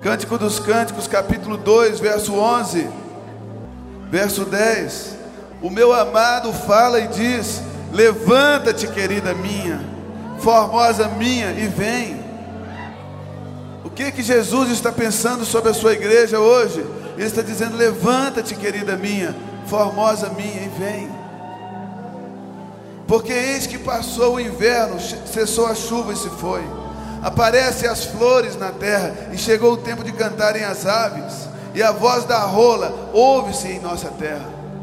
Cântico dos Cânticos, capítulo 2, verso 11, verso 10. O meu amado fala e diz: levanta-te, querida minha, formosa minha, e vem. O que Jesus está pensando sobre a sua igreja hoje? Ele está dizendo: levanta-te, querida minha, formosa minha, e vem. Porque eis que passou o inverno, cessou a chuva e se foi. Aparecem as flores na terra, e chegou o tempo de cantarem as aves, e a voz da rola ouve-se em nossa terra.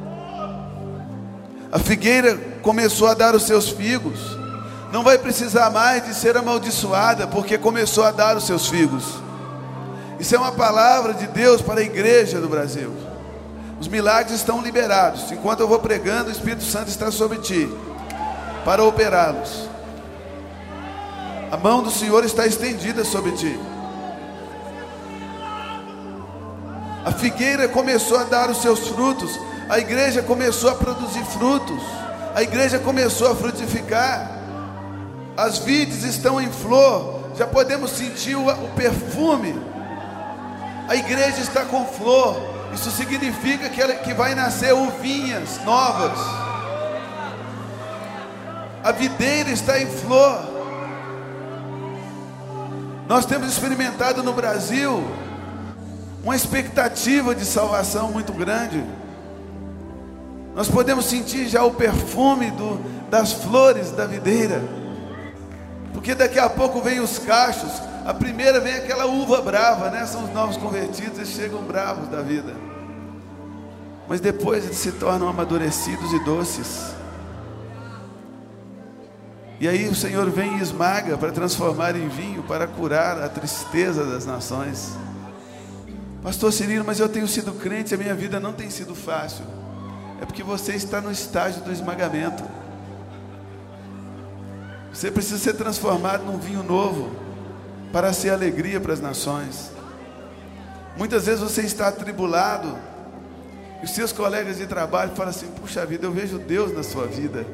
A figueira começou a dar os seus figos, não vai precisar mais de ser amaldiçoada, porque começou a dar os seus figos. Isso é uma palavra de Deus para a igreja do Brasil. Os milagres estão liberados. Enquanto eu vou pregando, o Espírito Santo está sobre ti, para operá-los. A mão do Senhor está estendida sobre ti. A figueira começou a dar os seus frutos. A igreja começou a produzir frutos. A igreja começou a frutificar. As vides estão em flor. Já podemos sentir o perfume. A igreja está com flor. Isso significa que vai nascer uvinhas novas. A videira está em flor. Nós temos experimentado no Brasil uma expectativa de salvação muito grande. Nós podemos sentir já o perfume das flores da videira, porque daqui a pouco vem os cachos. A primeira vem aquela uva brava, né? São os novos convertidos, eles chegam bravos da vida, mas depois eles se tornam amadurecidos e doces. E aí o Senhor vem e esmaga para transformar em vinho, para curar a tristeza das nações. Pastor Cirilo, mas eu tenho sido crente, a minha vida não tem sido fácil. É porque você está no estágio do esmagamento. Você precisa ser transformado num vinho novo, para ser alegria para as nações. Muitas vezes você está atribulado, e os seus colegas de trabalho falam assim: puxa vida, eu vejo Deus na sua vida.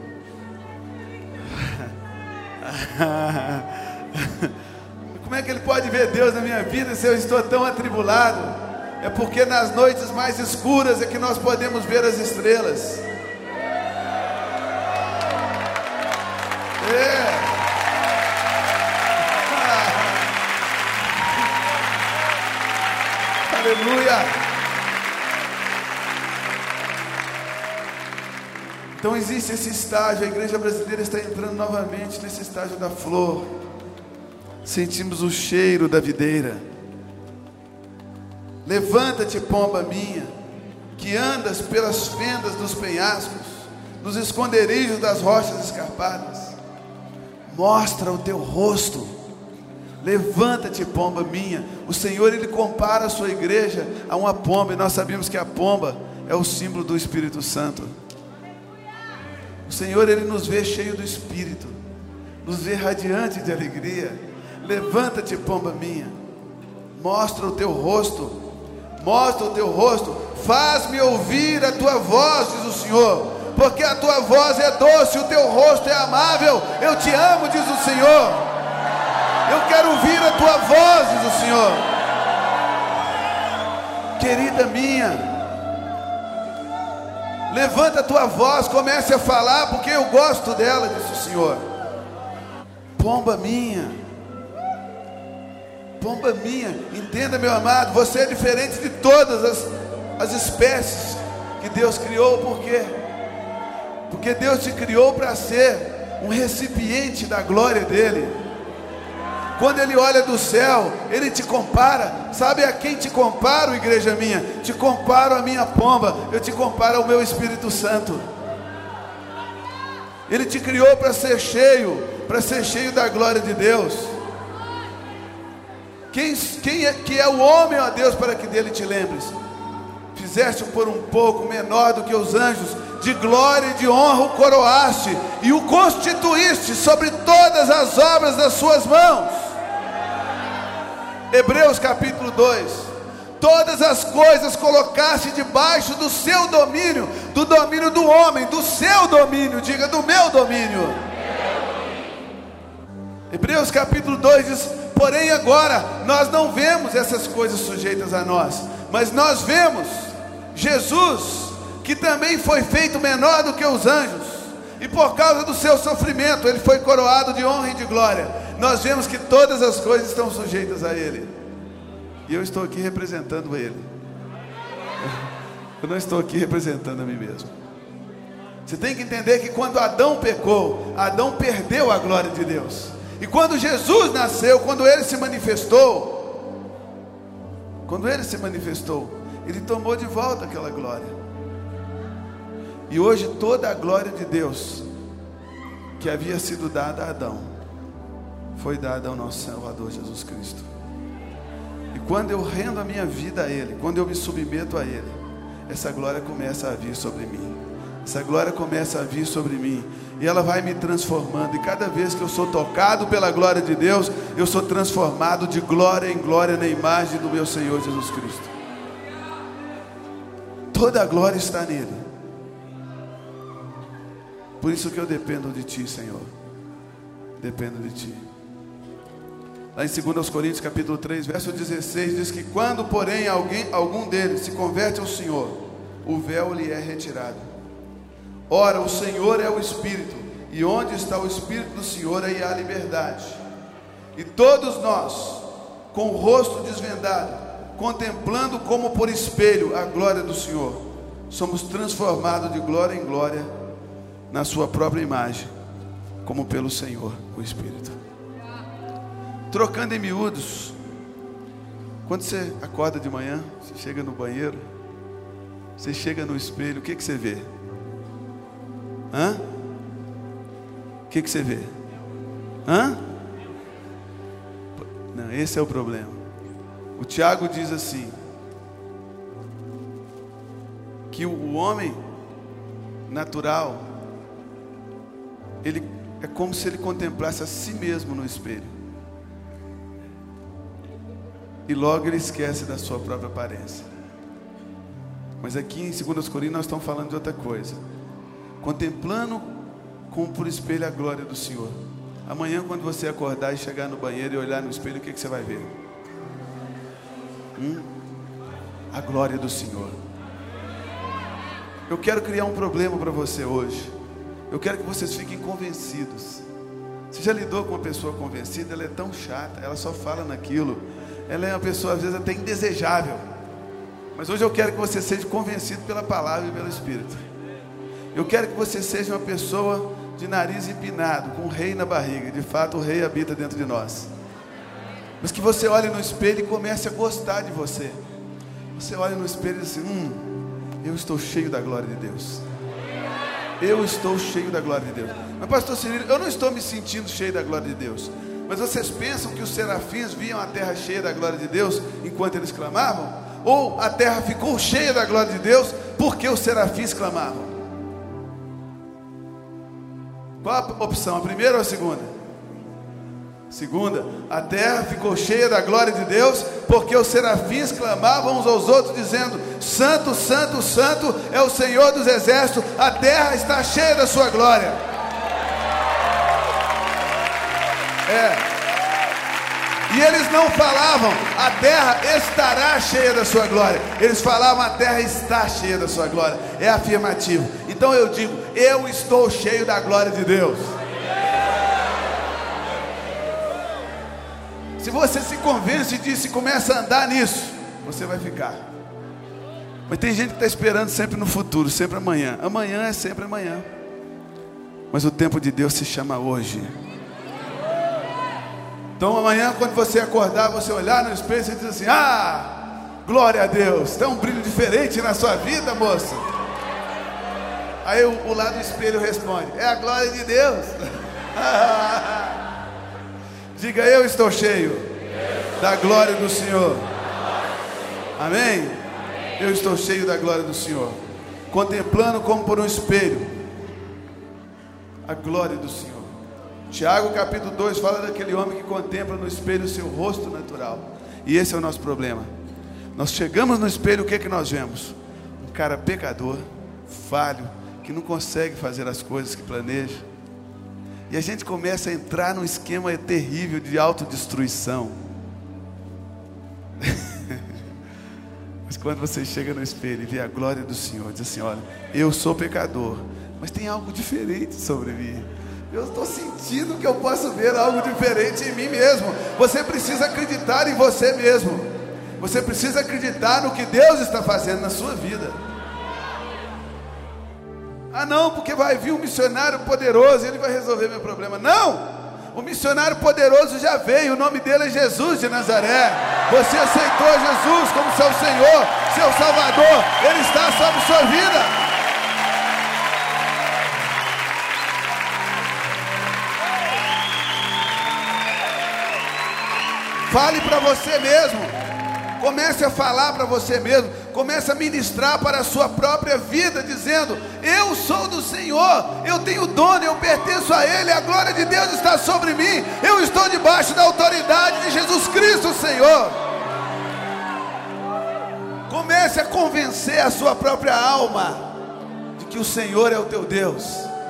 Como é que ele pode ver Deus na minha vida se eu estou tão atribulado? É porque nas noites mais escuras é que nós podemos ver as estrelas. Aleluia. Então existe esse estágio. A igreja brasileira está entrando novamente nesse estágio da flor. Sentimos o cheiro da videira. Levanta-te, pomba minha, que andas pelas fendas dos penhascos, nos esconderijos das rochas escarpadas. Mostra o teu rosto. Levanta-te, pomba minha. O Senhor, Ele compara a sua igreja a uma pomba, e nós sabemos que a pomba é o símbolo do Espírito Santo. O Senhor, Ele nos vê cheio do Espírito, nos vê radiante de alegria. Levanta-te, pomba minha, mostra o teu rosto, mostra o teu rosto, faz-me ouvir a tua voz, diz o Senhor, porque a tua voz é doce, o teu rosto é amável. Eu te amo, diz o Senhor. Eu quero ouvir a tua voz, diz o Senhor. Querida minha, levanta a tua voz, comece a falar, porque eu gosto dela, disse o Senhor. Pomba minha, pomba minha, entenda, meu amado, você é diferente de todas as espécies que Deus criou. Por quê? Porque Deus te criou para ser um recipiente da glória dEle. Quando Ele olha do céu, Ele te compara. Sabe a quem te comparo, igreja minha? Te comparo a minha pomba. Eu te comparo ao meu Espírito Santo. Ele te criou para ser cheio da glória de Deus. Quem é o homem, ó Deus, para que dele te lembres? Fizeste por um pouco menor do que os anjos, de glória e de honra o coroaste, e o constituíste sobre todas as obras das suas mãos. Hebreus capítulo 2. Todas as coisas colocaste debaixo do seu domínio, do domínio do homem, do seu domínio, diga, do meu domínio. Hebreus capítulo 2 diz: Porém agora nós não vemos essas coisas sujeitas a nós, mas nós vemos Jesus, que também foi feito menor do que os anjos, e por causa do seu sofrimento ele foi coroado de honra e de glória. Nós vemos que todas as coisas estão sujeitas a ele, e eu estou aqui representando ele. Eu não estou aqui representando a mim mesmo. Você tem que entender que quando Adão pecou, Adão perdeu a glória de Deus. E quando Jesus nasceu, quando ele se manifestou, ele tomou de volta aquela glória. E hoje toda a glória de Deus que havia sido dada a Adão foi dada ao nosso Salvador Jesus Cristo. E quando eu rendo a minha vida a Ele, quando eu me submeto a Ele, essa glória começa a vir sobre mim. Essa glória começa a vir sobre mim, e ela vai me transformando. E cada vez que eu sou tocado pela glória de Deus, eu sou transformado de glória em glória na imagem do meu Senhor Jesus Cristo. Toda a glória está nele. Por isso que eu dependo de Ti, Senhor. Dependo de Ti. Lá em 2 Coríntios capítulo 3, verso 16, diz que quando, porém, algum deles se converte ao Senhor, o véu lhe é retirado. Ora, o Senhor é o Espírito, e onde está o Espírito do Senhor, aí há liberdade. E todos nós, com o rosto desvendado, contemplando como por espelho a glória do Senhor, somos transformados de glória em glória na sua própria imagem, como pelo Senhor, o Espírito. Trocando em miúdos, quando você acorda de manhã, você chega no banheiro, você chega no espelho, o que você vê? O que você vê? Não, esse é o problema. O Tiago diz assim, que o homem natural, ele é como se ele contemplasse a si mesmo no espelho, e logo ele esquece da sua própria aparência. Mas aqui em 2 Coríntios nós estamos falando de outra coisa. Contemplando como por espelho a glória do Senhor. Amanhã, quando você acordar e chegar no banheiro e olhar no espelho, o que você vai ver? A glória do Senhor. Eu quero criar um problema para você hoje. Eu quero que vocês fiquem convencidos. Você já lidou com uma pessoa convencida? Ela é tão chata, ela só fala naquilo. Ela é uma pessoa às vezes até indesejável. Mas hoje eu quero que você seja convencido pela palavra e pelo Espírito. Eu quero que você seja uma pessoa de nariz empinado, com um rei na barriga. De fato, o rei habita dentro de nós. Mas que você olhe no espelho e comece a gostar de você. Você olha no espelho e diz assim, eu estou cheio da glória de Deus. Eu estou cheio da glória de Deus. Mas pastor Cirilo, eu não estou me sentindo cheio da glória de Deus. Mas vocês pensam que os serafins viam a terra cheia da glória de Deus enquanto eles clamavam? Ou a terra ficou cheia da glória de Deus porque os serafins clamavam? Qual a opção? A primeira ou a segunda? Segunda. A terra ficou cheia da glória de Deus porque os serafins clamavam uns aos outros dizendo: Santo, Santo, Santo é o Senhor dos exércitos, a terra está cheia da sua glória. E eles não falavam, a terra estará cheia da sua glória. Eles falavam, a terra está cheia da sua glória. É afirmativo. Então eu digo, eu estou cheio da glória de Deus. Se você se convence disso e começa a andar nisso, você vai ficar. Mas tem gente que está esperando sempre no futuro, sempre amanhã. Amanhã é sempre amanhã. Mas o tempo de Deus se chama hoje. Então amanhã, quando você acordar, você olhar no espelho e diz assim: glória a Deus, tem um brilho diferente na sua vida, moça. Aí o lado do espelho responde: é a glória de Deus. Diga: eu estou cheio da glória do Senhor. Amém? Eu estou cheio da glória do Senhor, contemplando como por um espelho a glória do Senhor. Tiago capítulo 2 fala daquele homem que contempla no espelho o seu rosto natural. E esse é o nosso problema. Nós chegamos no espelho, o que é que nós vemos? Um cara pecador, falho, que não consegue fazer as coisas que planeja. E a gente começa a entrar num esquema terrível de autodestruição. Mas quando você chega no espelho e vê a glória do Senhor, diz assim: olha, eu sou pecador, mas tem algo diferente sobre mim. Eu estou sentindo que eu posso ver algo diferente em mim mesmo. Você precisa acreditar em você mesmo. Você precisa acreditar no que Deus está fazendo na sua vida. Ah não, porque vai vir um missionário poderoso e ele vai resolver meu problema. Não! O missionário poderoso já veio, o nome dele é Jesus de Nazaré. Você aceitou Jesus como seu Senhor, seu Salvador. Ele está sobre sua vida. Fale para você mesmo. Comece a falar para você mesmo. Comece a ministrar para a sua própria vida, dizendo: eu sou do Senhor, eu tenho dono, eu pertenço a Ele, a glória de Deus está sobre mim, eu estou debaixo da autoridade de Jesus Cristo, Senhor. Comece a convencer a sua própria alma de que o Senhor é o teu Deus.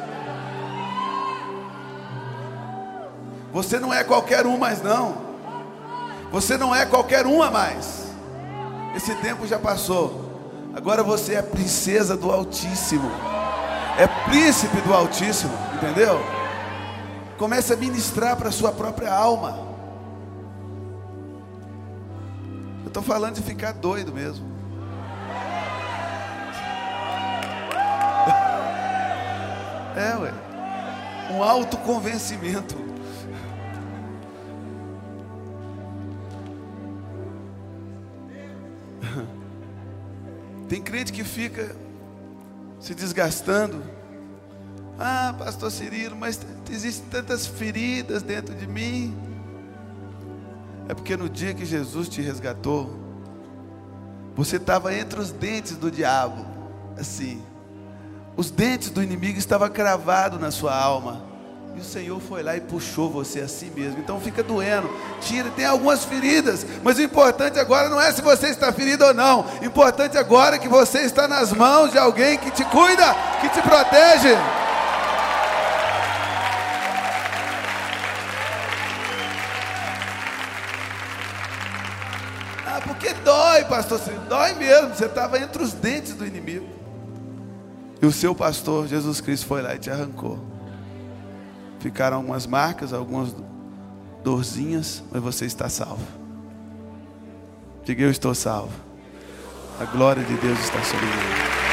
Você não é qualquer um mais não. Você não é qualquer uma mais. Esse tempo já passou. Agora você é princesa do Altíssimo. É príncipe do Altíssimo, entendeu? Comece a ministrar para a sua própria alma. Eu estou falando de ficar doido mesmo. É, ué. Um autoconvencimento. Tem crente que fica se desgastando. Ah, pastor Cirilo, mas existem tantas feridas dentro de mim. É porque no dia que Jesus te resgatou, você estava entre os dentes do diabo, assim. Os dentes do inimigo estavam cravados na sua alma. E o Senhor foi lá e puxou você assim mesmo. Então fica doendo, tira, tem algumas feridas. Mas o importante agora não é se você está ferido ou não. O importante agora é que você está nas mãos de alguém que te cuida, que te protege. Ah, porque dói, pastor. Dói mesmo, você estava entre os dentes do inimigo. E o seu pastor, Jesus Cristo, foi lá e te arrancou. Ficaram algumas marcas, algumas dorzinhas, mas você está salvo. Diga: eu estou salvo. A glória de Deus está sobre mim.